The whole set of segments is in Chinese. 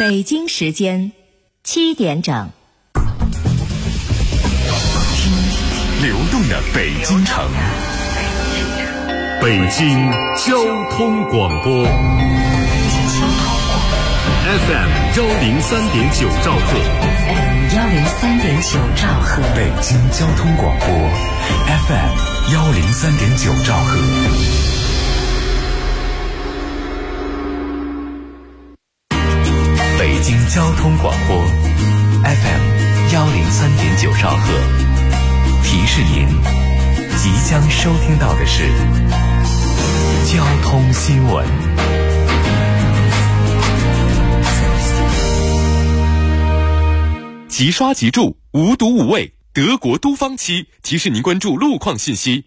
北京时间7点整。 听流动的北京城，北京交通广播 FM 103.9兆赫， 103.9兆赫， 北京交通广播 FM 103.9兆赫。北京交通广播 FM 103.9兆赫，提示您即将收听到的是交通新闻。即刷即住，无毒无味，德国都方漆提示您关注路况信息。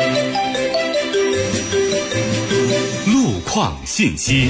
路况信息。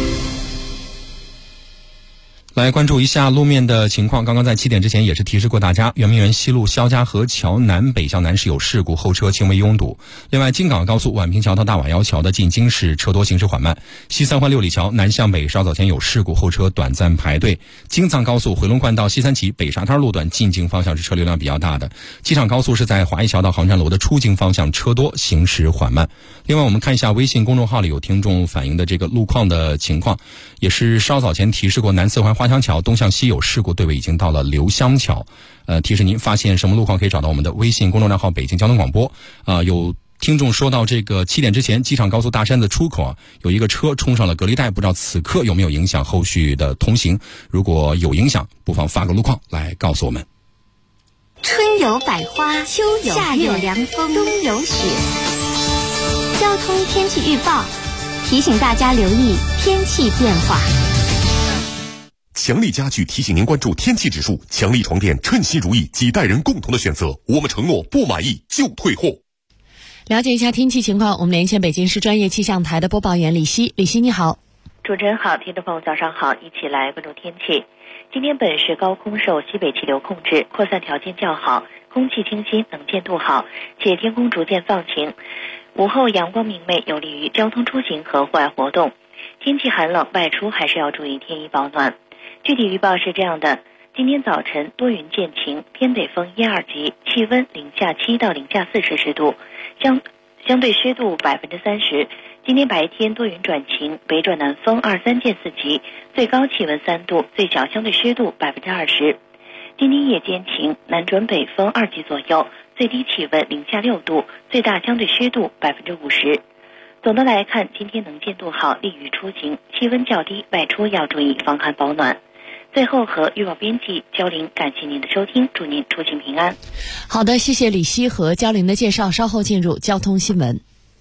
来关注一下路面的情况。刚刚在7点之前也是提示过大家，圆明园西路肖家河桥南北向南是有事故，后车轻微拥堵。另外，京港高速宛平桥到大瓦窑桥的进京市车多，行驶缓慢。西三环六里桥南向北稍早前有事故，后车短暂排队。京藏高速回龙观到西三旗北沙滩路段进京方向是车流量比较大的。机场高速是在华谊桥到航站楼的出京方向车多，行驶缓慢。另外，我们看一下微信公众号里有听众反映的这个路况的情况，也是稍早前提示过南四环花乡桥东向西有事故，队尾已经到了刘香桥。提示您发现什么路况可以找到我们的微信公众账号北京交通广播。有听众说到这个7点之前机场高速大山的出口有一个车冲上了隔离带，不知道此刻有没有影响后续的通行，如果有影响不妨发个路况来告诉我们。 春有百花，秋有夏有凉风，冬有雪。交通天气预报提醒大家留意天气变化。 强力家具提醒您关注天气指数，强力床垫称心如意，几代人共同的选择，我们承诺不满意就退货。 了解一下天气情况，我们连线北京市专业气象台的播报员李希。李希你好。 主持人好，听众朋友早上好，一起来关注天气。今天本市高空受西北气流控制，扩散条件较好，空气清新，能见度好，且天空逐渐放晴。午后阳光明媚，有利于交通出行和户外活动。天气寒冷，外出还是要注意添衣保暖。具体预报是这样的：今天早晨多云见晴，偏北风1、2级，气温0下7到0下4摄氏度，相对湿度30%。今天白天多云转晴，北转南风2、3见4级，最高气温3度，最小相对湿度20%。今天夜间晴，南转北风2级左右，最低气温0下6度，最大相对湿度50%。总的来看，今天能见度好，利于出行，气温较低，外出要注意防寒保暖。最后和预报编辑焦玲感谢您的收听，祝您出行平安。 好的，谢谢李希和焦玲的介绍，稍后进入交通新闻。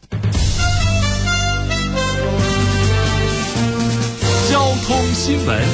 交通新闻。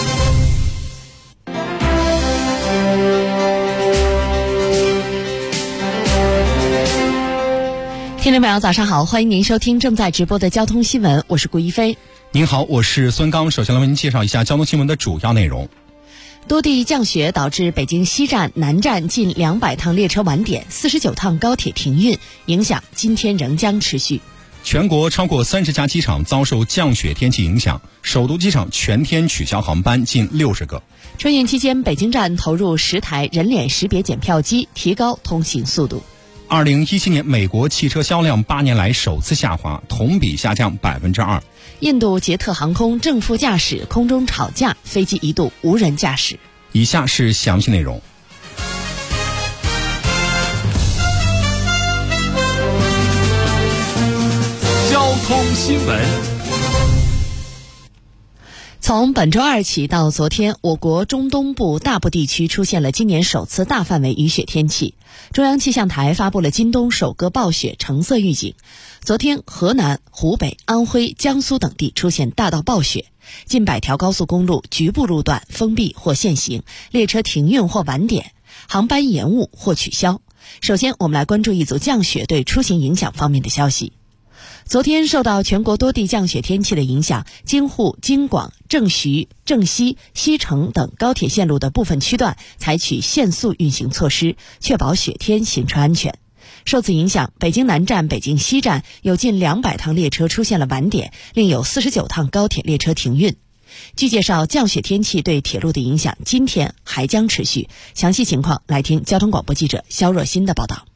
听众朋友早上好，欢迎您收听正在直播的交通新闻，我是顾一飞。 您好，我是孙刚。首先来为您介绍一下交通新闻的主要内容。 多地降雪导致北京西站、南站近200趟列车晚点，49趟高铁停运，影响今天仍将持续。 全国超过30家机场遭受降雪天气影响，首都机场全天取消航班近60个。 春运期间，北京站投入10台人脸识别检票机，提高通行速度。 2017年美国汽车销量8年来首次下滑，同比下降2%。 印度捷特航空正副驾驶空中吵架，飞机一度无人驾驶。 以下是详细内容。 交通新闻。 从本周2起到昨天，我国中东部大部地区出现了今年首次大范围雨雪天气。中央气象台发布了今冬首个暴雪橙色预警。昨天，河南、湖北、安徽、江苏等地出现大到暴雪，近100条高速公路局部路段封闭或限行，列车停运或晚点，航班延误或取消。首先，我们来关注一组降雪对出行影响方面的消息。昨天受到全国多地降雪天气的影响，京沪、京广、郑徐、郑西、西成等高铁线路的部分区段采取限速运行措施，确保雪天行车安全。受此影响，北京南站、北京西站有近200趟列车出现了晚点，另有49趟高铁列车停运。 据介绍，降雪天气对铁路的影响今天还将持续。详细情况来听交通广播记者肖若欣的报道。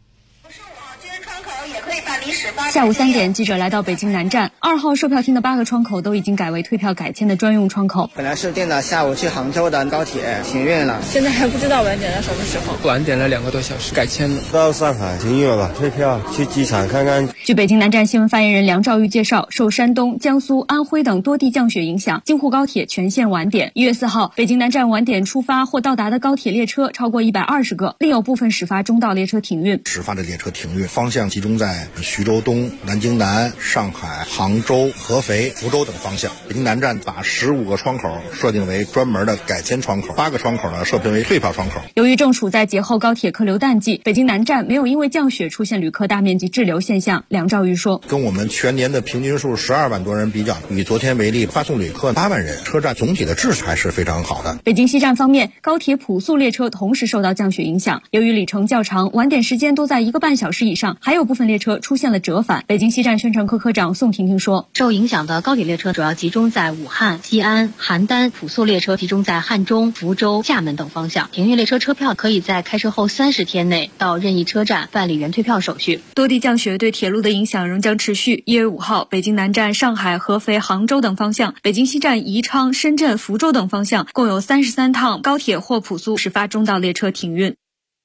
下午3点，记者来到北京南站2号售票厅的8个窗口都已经改为退票改签的专用窗口。 本来是定的下午去杭州的高铁停运了， 现在还不知道晚点到什么时候。 晚点了2个多小时，改签了。 到上海停运了吧？退票去机场看看。 据北京南站新闻发言人梁兆玉介绍，受山东、江苏、安徽等多地降雪影响，京沪高铁全线晚点。1月4号，北京南站晚点出发或到达的高铁列车超过120个，另有部分始发中到列车停运。 始发的列车停运，方向集中在徐州东、南京南、上海、杭州、合肥、福州等方向。北京南站把15个窗口设定为专门的改签窗口，8个窗口呢设定为退票窗口。 由于正处在节后高铁客流淡季，北京南站没有因为降雪出现旅客大面积滞留现象。梁兆玉说， 跟我们全年的平均数12万多人比较，以昨天为例，发送旅客8万人，车站总体的秩序还是非常好的。 北京西站方面，高铁普速列车同时受到降雪影响，由于里程较长，晚点时间都在1个半小时以上，还有部分列车出现了折返。北京西站宣传科科长宋婷婷说， 受影响的高铁列车主要集中在武汉、西安、邯郸，普速列车集中在汉中、福州、厦门等方向。停运列车车票可以在开车后30天内到任意车站办理原退票手续。 多地降雪对铁路的影响仍将持续。1月5号，北京南站、上海、合肥、杭州等方向，北京西站、宜昌、深圳、福州等方向共有33趟高铁或普速始发中到列车停运。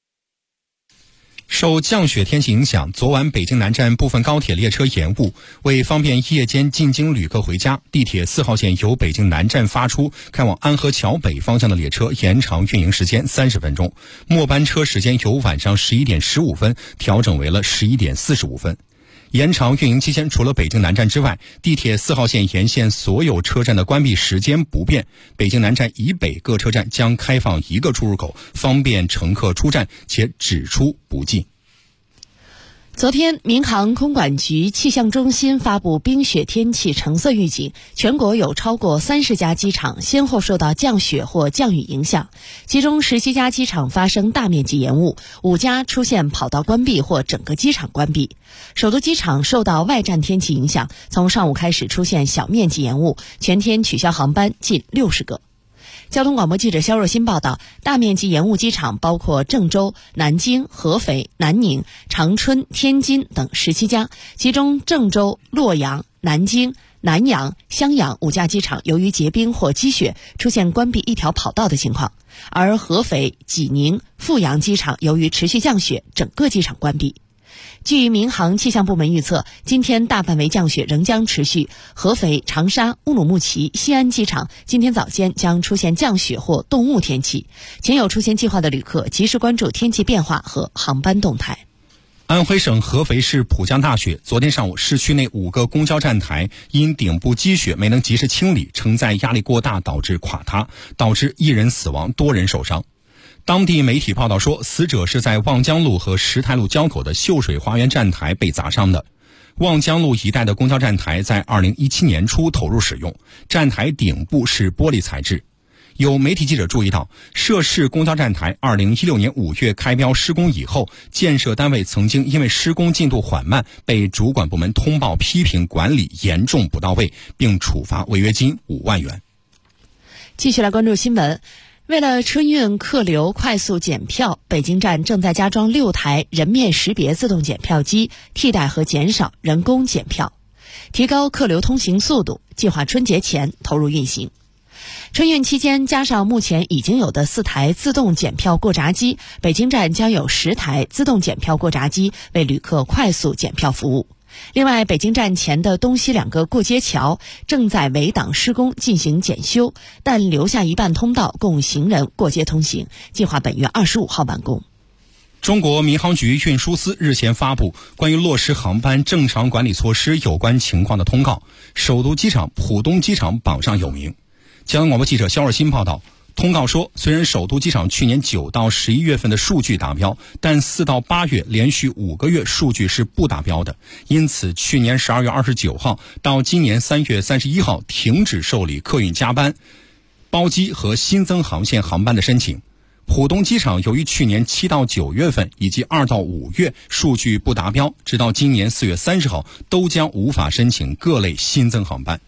受降雪天气影响，昨晚北京南站部分高铁列车延误，为方便夜间进京旅客回家，地铁4号线由北京南站发出开往安河桥北方向的列车延长运营时间30分钟，末班车时间由晚上11点15分调整为了11点45分。延长运营期间，除了北京南站之外，地铁4号线沿线所有车站的关闭时间不变。北京南站以北各车站将开放1个出入口，方便乘客出站，且只出不进。 昨天，民航空管局气象中心发布冰雪天气橙色预警，全国有超过30家机场先后受到降雪或降雨影响，其中17家机场发生大面积延误，5家出现跑道关闭或整个机场关闭。首都机场受到外站天气影响，从上午开始出现小面积延误，全天取消航班近60个。交通广播记者肖若欣报道，大面积延误机场包括郑州、南京、合肥、南宁、长春、天津等17家，其中郑州、洛阳、南京、南阳、襄阳5家机场由于结冰或积雪出现关闭一条跑道的情况，而合肥、济宁、阜阳机场由于持续降雪，整个机场关闭。据民航气象部门预测，今天大范围降雪仍将持续，合肥、长沙、乌鲁木齐、西安机场今天早间将出现降雪或冻雾天气，请有出行计划的旅客及时关注天气变化和航班动态。 安徽省合肥市普降大雪，昨天上午市区内5个公交站台因顶部积雪没能及时清理，承载压力过大导致垮塌，导致1人死亡，多人受伤。当地媒体报道说，死者是在望江路和石台路交口的秀水花园站台被砸伤的。望江路一带的公交站台在2017年初投入使用，站台顶部是玻璃材质。有媒体记者注意到，涉事公交站台2016年5月开标施工以后，建设单位曾经因为施工进度缓慢，被主管部门通报批评管理严重不到位，并处罚违约金5万元。 继续来关注新闻。为了春运客流快速检票，北京站正在加装6台人面识别自动检票机，替代和减少人工检票，提高客流通行速度，计划春节前投入运行。春运期间，加上目前已经有的4台自动检票过闸机，北京站将有10台自动检票过闸机为旅客快速检票服务。另外，北京站前的东西2个过街桥正在围挡施工进行检修，但留下一半通道供行人过街通行，计划本月25号完工。 中国民航局运输司日前发布关于落实航班正常管理措施有关情况的通告，首都机场、浦东机场榜上有名。交通广播记者肖若欣报道，通告说，虽然首都机场去年9到11月份的数据达标，但4到8月连续5个月数据是不达标的，因此去年12月29号到今年3月31号停止受理客运加班、包机和新增航线航班的申请。浦东机场由于去年7到9月份以及2到5月数据不达标，直到今年4月30号都将无法申请各类新增航班。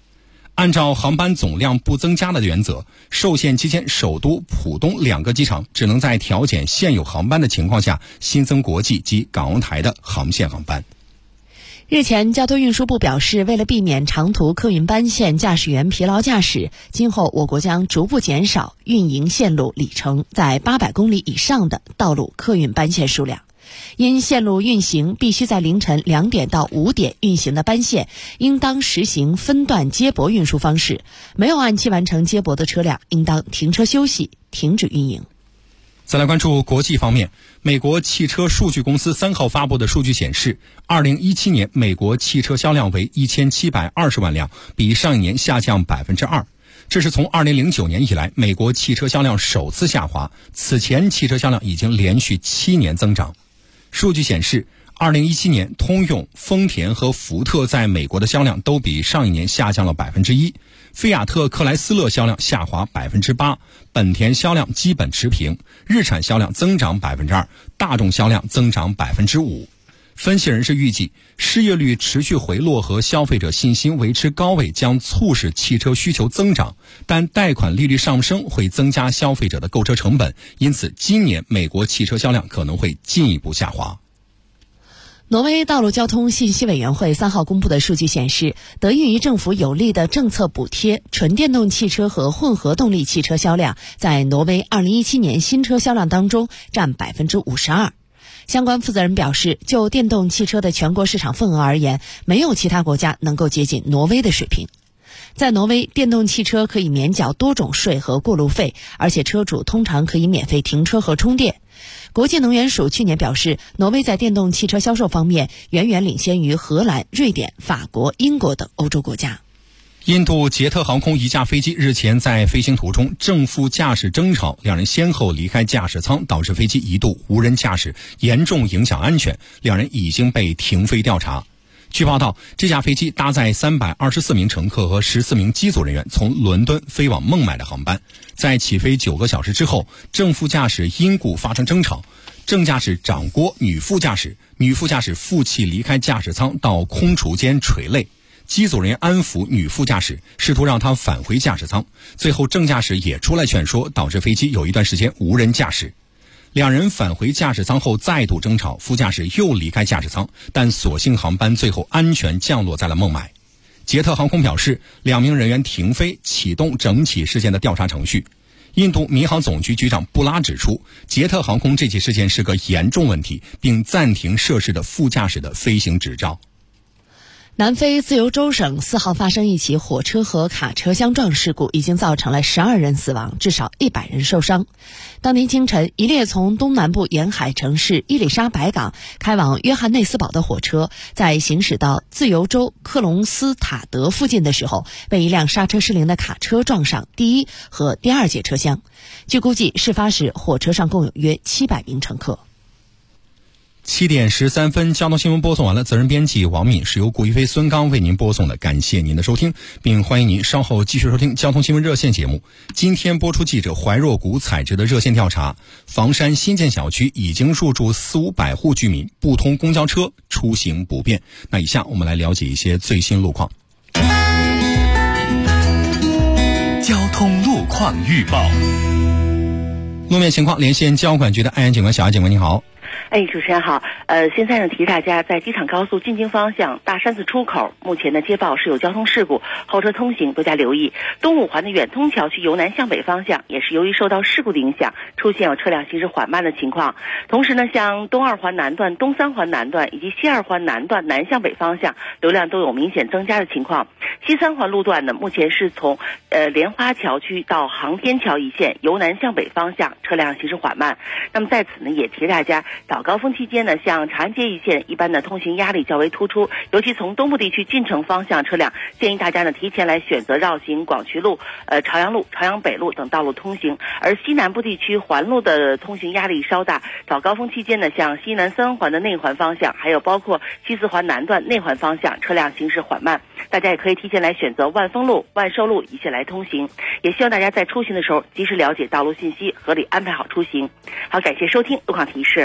按照航班总量不增加的原则，受限期间首都、浦东2个机场只能在调减现有航班的情况下新增国际及港澳台的航线航班。 日前，交通运输部表示，为了避免长途客运班线驾驶员疲劳驾驶，今后我国将逐步减少运营线路里程在800公里以上的道路客运班线数量。因线路运行必须在凌晨2点到5点运行的班线，应当实行分段接驳运输方式，没有按期完成接驳的车辆应当停车休息，停止运营。 再来关注国际方面，美国汽车数据公司3号发布的数据显示，2017年美国汽车销量为1720万辆，比上一年下降 2%。这是从2009年以来美国汽车销量首次下滑，此前汽车销量已经连续7年增长。数据显示，2017年通用、丰田和福特在美国的销量都比上一年下降了 1%， 菲亚特克莱斯勒销量下滑 8%， 本田销量基本持平，日产销量增长 2%， 大众销量增长 5%。分析人士预计，失业率持续回落和消费者信心维持高位将促使汽车需求增长，但贷款利率上升会增加消费者的购车成本，因此今年美国汽车销量可能会进一步下滑。 挪威道路交通信息委员会3号公布的数据显示，得益于政府有力的政策补贴，纯电动汽车和混合动力汽车销量在挪威2017年新车销量当中占 52%。相关负责人表示，就电动汽车的全国市场份额而言，没有其他国家能够接近挪威的水平。在挪威，电动汽车可以免缴多种税和过路费，而且车主通常可以免费停车和充电。国际能源署去年表示，挪威在电动汽车销售方面远远领先于荷兰、瑞典、法国、英国等欧洲国家。 印度捷特航空一架飞机日前在飞行途中正副驾驶争吵，两人先后离开驾驶舱，导致飞机一度无人驾驶，严重影响安全，两人已经被停飞调查。据报道，这架飞机搭载324名乘客和14名机组人员从伦敦飞往孟买的航班，在起飞9个小时之后，正副驾驶因故发生争吵，正驾驶掌掴女副驾驶负气离开驾驶舱到空厨间垂泪，机组人员安抚女副驾驶，试图让她返回驾驶舱，最后正驾驶也出来劝说，导致飞机有一段时间无人驾驶。两人返回驾驶舱后再度争吵，副驾驶又离开驾驶舱，但所幸航班最后安全降落在了孟买。捷特航空表示，2名人员停飞，启动整起事件的调查程序。印度民航总局局长布拉指出，捷特航空这起事件是个严重问题，并暂停涉事的副驾驶的飞行执照。 南非自由州省4号发生一起火车和卡车相撞事故，已经造成了12人死亡，至少100人受伤。当天清晨，一列从东南部沿海城市伊丽莎白港开往约翰内斯堡的火车，在行驶到自由州克隆斯塔德附近的时候，被一辆刹车失灵的卡车撞上第一和第二节车厢。据估计，事发时火车上共有约700名乘客。 7点13分，交通新闻播送完了，责任编辑王敏，是由顾一飞、孙刚为您播送的，感谢您的收听，并欢迎您稍后继续收听交通新闻热线节目。今天播出记者怀若谷采制的热线调查，房山新建小区已经入住400-500户居民，不通公交车，出行不便。那以下我们来了解一些最新路况。 交通路况预报。 路面情况，连线交管局的安阳警官小艾警官，你好。 主持人好。现在呢，提示大家，在机场高速进京方向大山寺出口，目前呢接报是有交通事故，后车通行多加留意。东五环的远通桥区由南向北方向，也是由于受到事故的影响，出现有车辆行驶缓慢的情况。同时呢，像东二环南段、东三环南段以及西二环南段南向北方向，流量都有明显增加的情况。西三环路段呢，目前是从莲花桥区到航天桥一线，由南向北方向车辆行驶缓慢。那么在此呢，也提示大家，早高峰期间呢，像长安街一线一般的通行压力较为突出，尤其从东部地区进城方向车辆，建议大家呢提前来选择绕行广渠路、朝阳路、朝阳北路等道路通行。而西南部地区环路的通行压力稍大，早高峰期间呢，像西南三环的内环方向，还有包括西四环南段内环方向，车辆行驶缓慢，大家也可以提前来选择万丰路、万寿路一线来通行。也希望大家在出行的时候及时了解道路信息，合理安排好出行。好，感谢收听路况提示。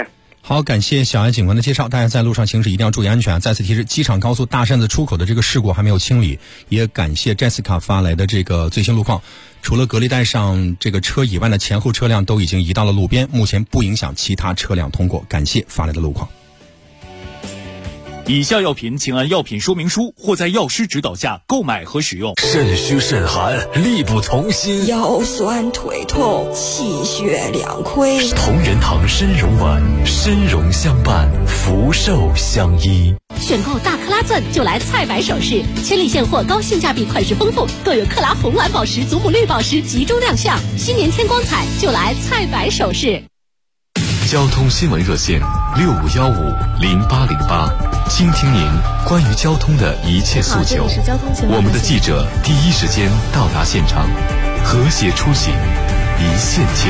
好，感谢小艾警官的介绍。大家在路上行驶一定要注意安全。再次提示，机场高速大扇子出口的这个事故还没有清理。也感谢 Jessica 发来的这个最新路况。除了隔离带上这个车以外的前后车辆都已经移到了路边，目前不影响其他车辆通过。感谢发来的路况。 以下药品请按药品说明书或在药师指导下购买和使用。 肾虚肾寒，力不从心， 腰酸腿痛，气血两亏。 同仁堂参茸丸，参茸相伴，福寿相依。 选购大克拉钻就来菜百首饰，千里现货，高性价比，款式丰富，更有克拉红蓝宝石、祖母绿宝石集中亮相。新年添光彩，就来菜百首饰。 交通新闻热线65150808，倾听您关于交通的一切诉求。我们的记者第一时间到达现场，和谐出行，一线牵。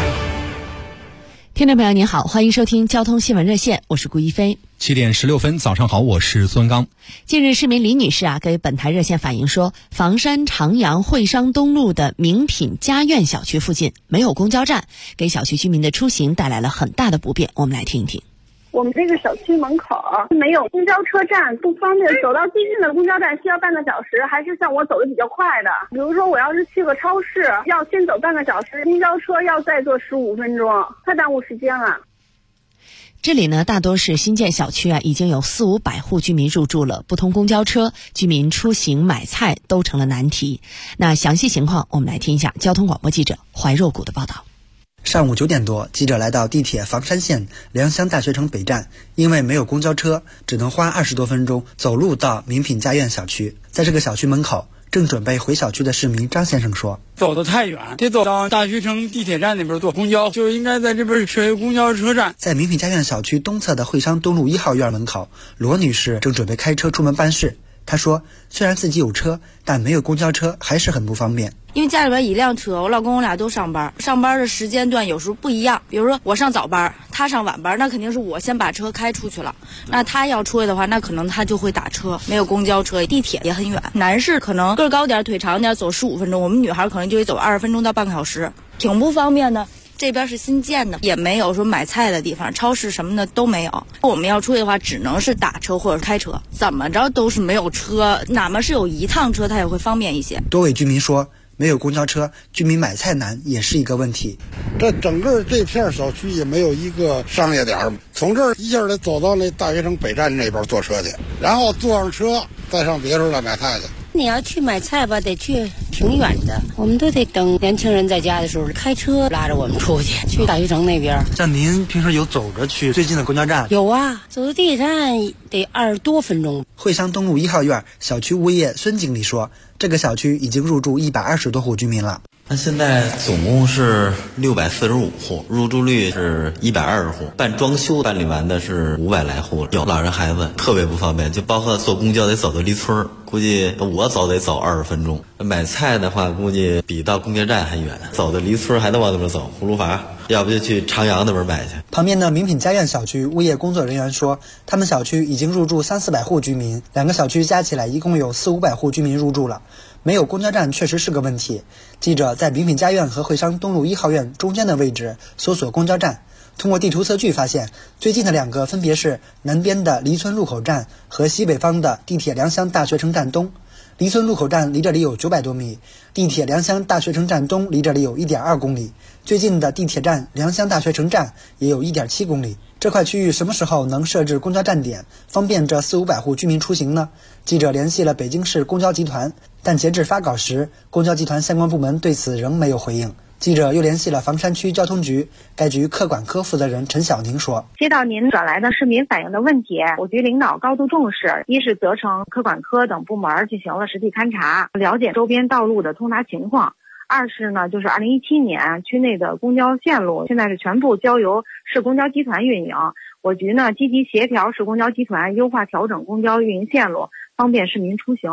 听众朋友您好，欢迎收听交通新闻热线，我是顾一飞。 7点16分，早上好，我是孙刚。 近日，市民李女士给本台热线反映说，房山长阳会商东路的名品家苑小区附近没有公交站，给小区居民的出行带来了很大的不便。我们来听一听。 我们这个小区门口没有公交车站，不方便，走到最近的公交站需要半个小时，还是像我走的比较快的。比如说我要是去个超市，要先走半个小时，公交车要再坐15分钟，太耽误时间了。 这里呢，大多是新建小区已经有400-500户居民入住了，不通公交车，居民出行买菜都成了难题。那详细情况，我们来听一下交通广播记者怀若谷的报道。 上午9点多，记者来到地铁房山线良乡大学城北站，因为没有公交车，只能花20多分钟走路到名品家苑小区。在这个小区门口，正准备回小区的市民张先生说， 走得太远，得走到大学城地铁站那边坐公交，就应该在这边设一个公交车站。 在名品家苑小区东侧的会商东路1号院门口，罗女士正准备开车出门办事。她说，虽然自己有车，但没有公交车还是很不方便。 因为家里边一辆车，我老公我俩都上班，上班的时间段有时候不一样。比如说我上早班，他上晚班，那肯定是我先把车开出去了。那他要出去的话，那可能他就会打车，没有公交车，地铁也很远。男士可能个儿高点，腿长点，走15分钟；我们女孩可能就得走20分钟到半个小时，挺不方便的。这边是新建的，也没有说买菜的地方，超市什么的都没有。我们要出去的话，只能是打车或者开车，怎么着都是没有车，哪怕是有一趟车，它也会方便一些。 多位居民说，没有公交车，居民买菜难也是一个问题。 这整个这片小区也没有一个商业点，从这儿一下得走到那大学城北站那边坐车去，然后坐上车再上别处来买菜去。 你要去买菜吧，得去挺远的，我们都得等年轻人在家的时候开车拉着我们出去大学城那边。 像您平时有走着去最近的公交站？ 有啊，走到地铁站得20多分钟。 会商东路1号院小区物业孙经理说，这个小区已经入住120多户居民了。 那现在总共是645户，入住率是120户，办装修办理完的是500来户，有老人孩子特别不方便，就包括坐公交得走到离村，估计我走得走20分钟。买菜的话，估计比到公交站还远，走到离村还得往那边走，葫芦筏，要不就去长阳那边买去。 旁边的名品家苑小区物业工作人员说，他们小区已经入住300-400户居民，两个小区加起来一共有400-500户居民入住了。没有公交站确实是个问题。记者在名品家苑和会商东路1号院中间的位置搜索公交站，通过地图测距发现，最近的两个分别是南边的离村路口站和西北方的地铁良乡大学城站东。离村路口站离这里有900多米，地铁良乡大学城站东离这里有1.2公里，最近的地铁站良乡大学城站也有1.7公里。这块区域什么时候能设置公交站点，方便这400-500户居民出行呢？记者联系了北京市公交集团，但截至发稿时，公交集团相关部门对此仍没有回应。记者又联系了房山区交通局，该局客管科负责人陈晓宁说， 接到您转来的市民反映的问题，我局领导高度重视，一是责成客管科等部门进行了实地勘察，了解周边道路的通达情况；二是呢，就是2017年区内的公交线路现在是全部交由市公交集团运营，我局呢积极协调市公交集团优化调整公交运营线路，方便市民出行。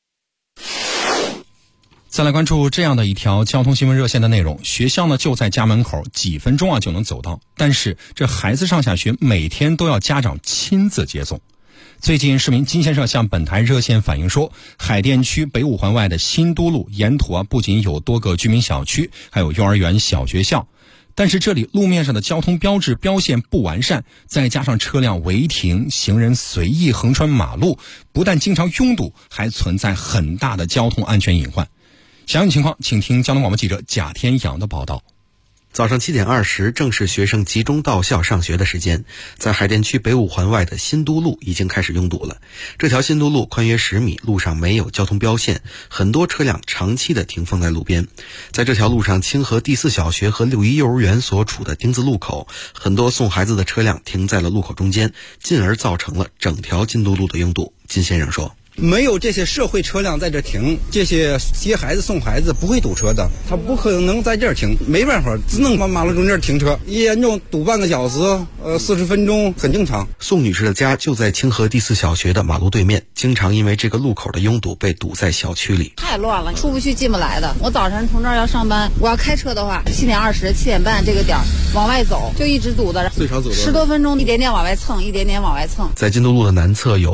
再来关注这样的一条交通新闻热线的内容，学校呢就在家门口，几分钟就能走到，但是这孩子上下学每天都要家长亲自接送。最近市民金先生向本台热线反映说，海淀区北五环外的新都路沿途不仅有多个居民小区，还有幼儿园、小学校， 但是这里路面上的交通标志标线不完善，再加上车辆违停、行人随意横穿马路，不但经常拥堵，还存在很大的交通安全隐患。详细情况请听交通广播记者贾天阳的报道。 早上7点20正是学生集中到校上学的时间，在海淀区北五环外的新都路已经开始拥堵了。这条新都路宽约10米，路上没有交通标线，很多车辆长期的停放在路边。在这条路上，清河第4小学和6一幼儿园所处的丁字路口，很多送孩子的车辆停在了路口中间，进而造成了整条新都路的拥堵。金先生说， 没有这些社会车辆在这停，这些接孩子送孩子不会堵车的，他不可能在这儿停，没办法，只能往马路中间停车，一严重堵半个小时，40分钟很正常。 宋女士的家就在清河第4小学的马路对面，经常因为这个路口的拥堵被堵在小区里。 太乱了，出不去进不来的。我早晨从这儿要上班，我要开车的话，7点20、7点半这个点往外走，就一直堵的， 最少走 10多分钟，一点点往外蹭，一点点往外蹭。 在金都路的南侧有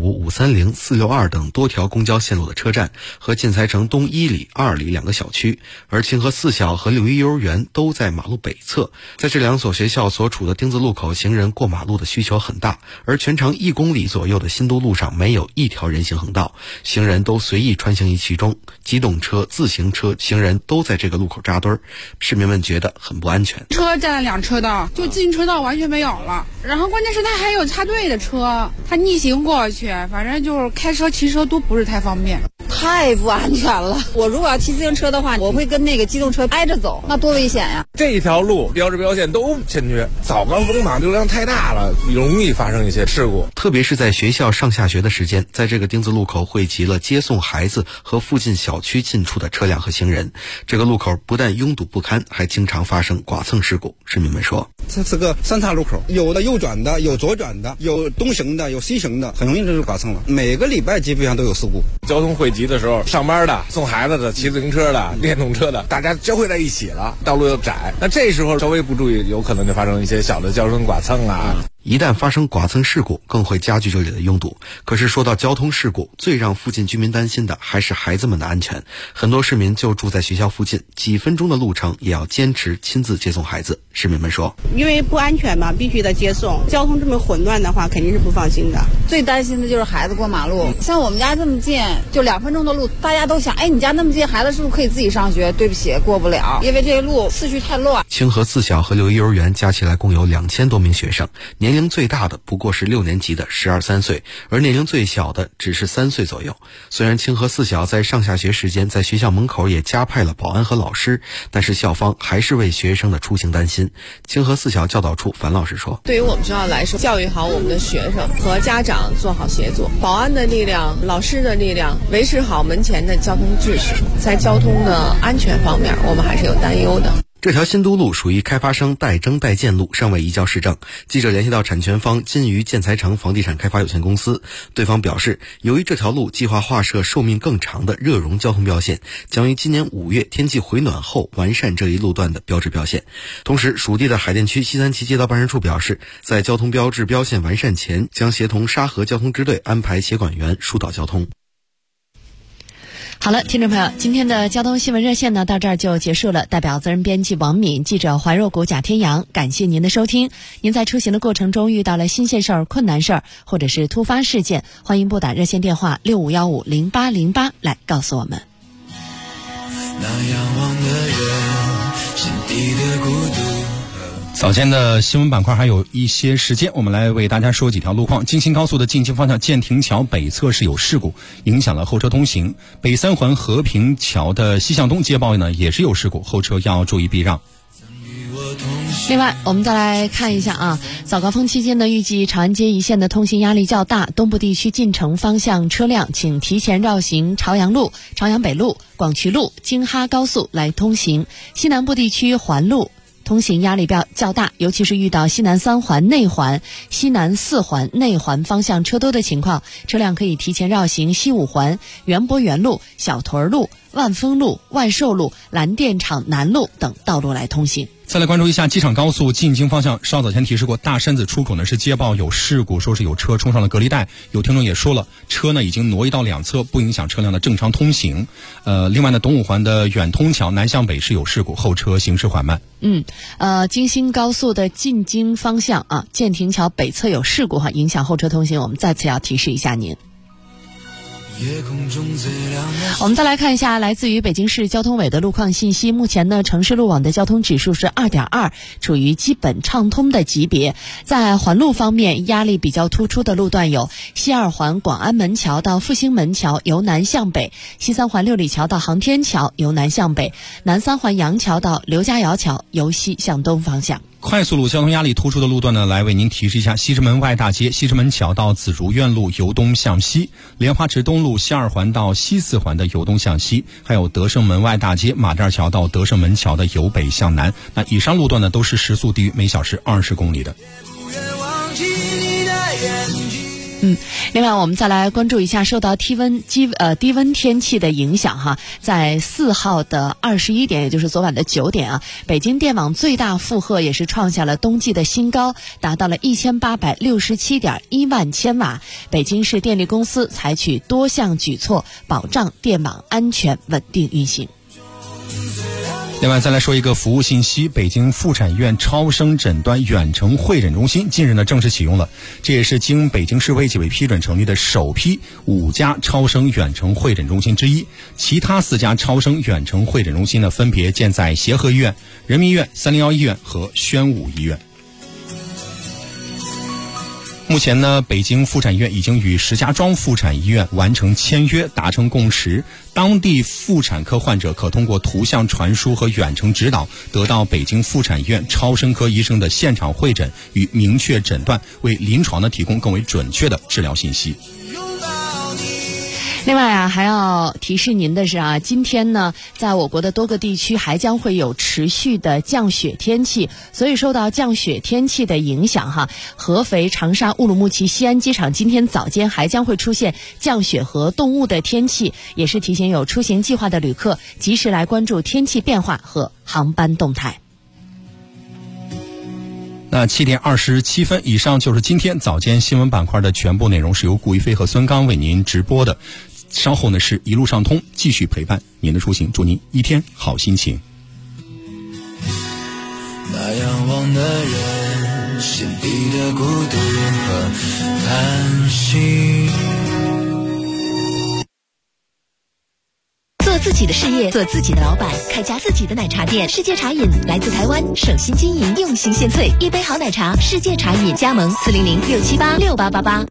315、530、462等多条公交线路的车站和建材城东1里、2里2个小区，而清河4小和6一幼儿园都在马路北侧。在这2所学校所处的丁字路口，行人过马路的需求很大，而全长1公里左右的新都路上没有一条人行横道，行人都随意穿行于其中，机动车、自行车、行人都在这个路口扎堆儿，市民们觉得很不安全。 车占了2车道，就自行车道完全没有了，然后关键是它还有插队的车，它逆行过去，反正就是开车骑车都不是太方便， 太不安全了。我如果要骑自行车的话，我会跟那个机动车挨着走，那多危险呀！ 这一条路标志标线都欠缺，早高峰嘛，流量太大了，容易发生一些事故。 特别是在学校上下学的时间，在这个丁字路口汇集了接送孩子和附近小区进出的车辆和行人。这个路口不但拥堵不堪，还经常发生剐蹭事故。市民们说， 这是个3岔路口，有的右转的，有左转的，有东行的，有西行的，很容易就是剐蹭了。每个礼拜基本上都有事故。 交通汇集的时候，上班的、送孩子的、骑自行车的、电动车的，大家交汇在一起了，道路又窄，那这时候稍微不注意，有可能就发生一些小的交通剐蹭啊。 一旦发生剐蹭事故，更会加剧这里的拥堵。可是说到交通事故，最让附近居民担心的还是孩子们的安全。很多市民就住在学校附近，几分钟的路程也要坚持亲自接送孩子。市民们说， 因为不安全嘛，必须得接送。交通这么混乱的话，肯定是不放心的。 最担心的就是孩子过马路，像我们家这么近，就2分钟的路，大家都想，哎，你家那么近，孩子是不是可以自己上学？对不起，过不了，因为这个路次序太乱。 清河4小和6一幼儿园加起来共有2000多名学生，年龄最大的不过是6年级的12、13岁，而年龄最小的只是3岁左右。虽然清河4小在上下学时间在学校门口也加派了保安和老师，但是校方还是为学生的出行担心。清河4小教导处樊老师说， 对于我们学校来说，教育好我们的学生和家长做好协作，保安的力量、老师的力量，维持好门前的交通秩序，在交通的安全方面我们还是有担忧的。 这条新都路属于开发商代征代建路，尚未移交市政。记者联系到产权方金鱼建材城房地产开发有限公司，对方表示，由于这条路计划划设寿命更长的热熔交通标线，将于今年5月天气回暖后完善这一路段的标志标线。同时，属地的海淀区西三旗街道办事处表示，在交通标志标线完善前，将协同沙河交通支队安排协管员疏导交通。 好了，听众朋友，今天的交通新闻热线呢，到这儿就结束了。代表责任编辑王敏，记者怀若谷、贾天阳，感谢您的收听。您在出行的过程中遇到了新鲜事儿、困难事儿，或者是突发事件，欢迎拨打热线电话65150808来告诉我们。 那仰望的人，心底的孤独。 早间的新闻板块还有一些时间，我们来为大家说几条路况。京新高速的进京方向建亭桥北侧是有事故，影响了后车通行。北3环和平桥的西向东接报呢也是有事故，后车要注意避让。 另外，我们再来看一下啊，早高峰期间呢，预计长安街一线的通行压力较大，东部地区进城方向车辆请提前绕行朝阳路、朝阳北路、广渠路、京哈高速来通行。西南部地区环路通行压力较大，尤其是遇到西南3环内环、西南4环内环方向车多的情况，车辆可以提前绕行西5环、园博园路、小屯路、万丰路、万寿路、蓝电厂南路等道路来通行。 再来关注一下机场高速进京方向，稍早前提示过，大山子出口呢是接报有事故，说是有车冲上了隔离带。有听众也说了，车呢已经挪移到两侧，不影响车辆的正常通行。另外呢，东五环的远通桥南向北是有事故，后车行驶缓慢。 快速路交通压力突出的路段呢，来为您提示一下：西直门外大街西直门桥到紫竹院路由东向西，莲花池东路西二环到西四环的由东向西，还有德胜门外大街马甸桥到德胜门桥的由北向南。那以上路段呢，都是时速低于每小时20公里的。 另外我们再来关注一下受到低温天气的影响在4号的21点，也就是昨晚的9点啊，北京电网最大负荷也是创下了冬季的新高，达到了1867.1万千瓦。北京市电力公司采取多项举措，保障电网安全稳定运行。 另外再来说一个服务信息，北京妇产医院超声诊断远程会诊中心近日呢正式启用了，这也是经北京市卫计委批准成立的首批5家超声远程会诊中心之一。其他4家超声远程会诊中心呢，分别建在协和医院、人民医院、301医院和宣武医院。目前呢，北京妇产医院已经与石家庄妇产医院完成签约，达成共识。当地妇产科患者可通过图像传输和远程指导，得到北京妇产医院超声科医生的现场会诊与明确诊断，为临床呢提供更为准确的治疗信息。 另外还要提示您的是今天呢，在我国的多个地区还将会有持续的降雪天气，所以受到降雪天气的影响合肥、长沙、乌鲁木齐、西安机场今天早间还将会出现降雪和冻雾的天气，也是提醒有出行计划的旅客及时来关注天气变化和航班动态。 那7点27分，以上就是今天早间新闻板块的全部内容，是由顾一飞和孙刚为您直播的。稍后呢是一路上通，继续陪伴您的出行，祝您一天好心情。 那仰望的人，心底的孤独和叹息。 做自己的事业，做自己的老板，开家自己的奶茶店。世界茶饮来自台湾，省心经营，用心献萃，一杯好奶茶。世界茶饮加盟400-678-6888。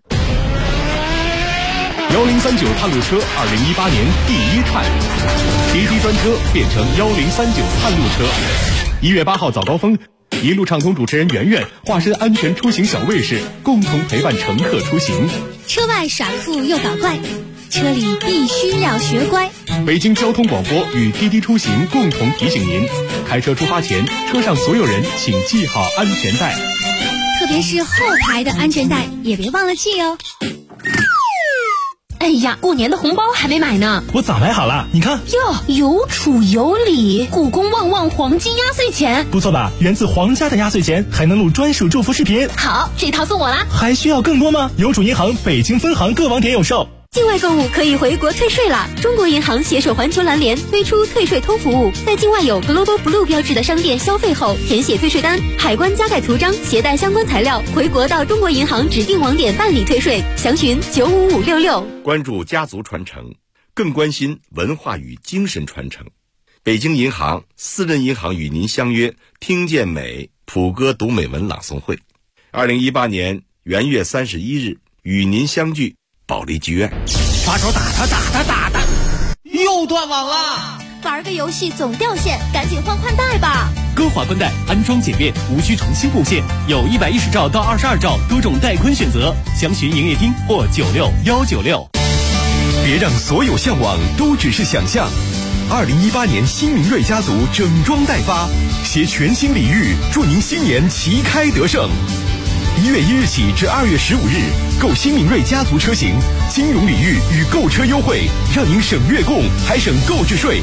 1039探路车2018年第1探，滴滴专车变成1039探路车。1月8号早高峰，一路畅通主持人圆圆化身安全出行小卫士，共同陪伴乘客出行。 车外耍酷又搞怪，车里必须要学乖。 北京交通广播与滴滴出行共同提醒您：开车出发前，车上所有人请系好安全带， 特别是后排的安全带也别忘了系哦。哎呀，过年的红包还没买呢。 我早买好了，你看。 哟，有储有礼，故宫旺旺黄金压岁钱， 不错吧？源自皇家的压岁钱，还能录专属祝福视频。 好，这套送我啦。 还需要更多吗？邮储银行北京分行各网点有售。 境外购物可以回国退税了。中国银行携手环球蓝联推出退税通服务，在境外有 Global Blue 标志的商店消费后，填写退税单，海关加盖图章，携带相关材料，回国到中国银行指定网点办理退税。详询95566。 关注家族传承，更关心文化与精神传承。北京银行私人银行与您相约听见美普歌读美文朗诵会，2018年元月31日与您相聚保利剧院。 发手打他，又断网了。 玩个游戏总掉线，赶紧换宽带吧。 歌华宽带安装简便，无需重新布线，有110兆到22兆多种带宽选择，详询营业厅或96196。 别让所有向往都只是想象。2018年新明锐家族整装待发，携全新礼遇，祝您新年旗开得胜。1月1日起至2月15日，购新明锐家族车型，金融礼遇与购车优惠，让您省月供还省购置税。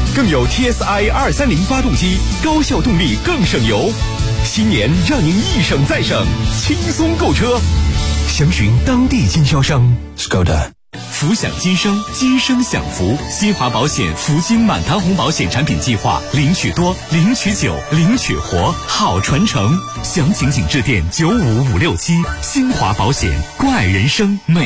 更有 TSI 230发动机，高效动力更省油。新年让您一省再省，轻松购车。详询当地经销商。 Skoda。 福享今生，今生享福。新华保险福金满堂红保险产品计划，领取多，领取久，领取活，好传承。详情请致电95567。新华保险，关爱人生，美。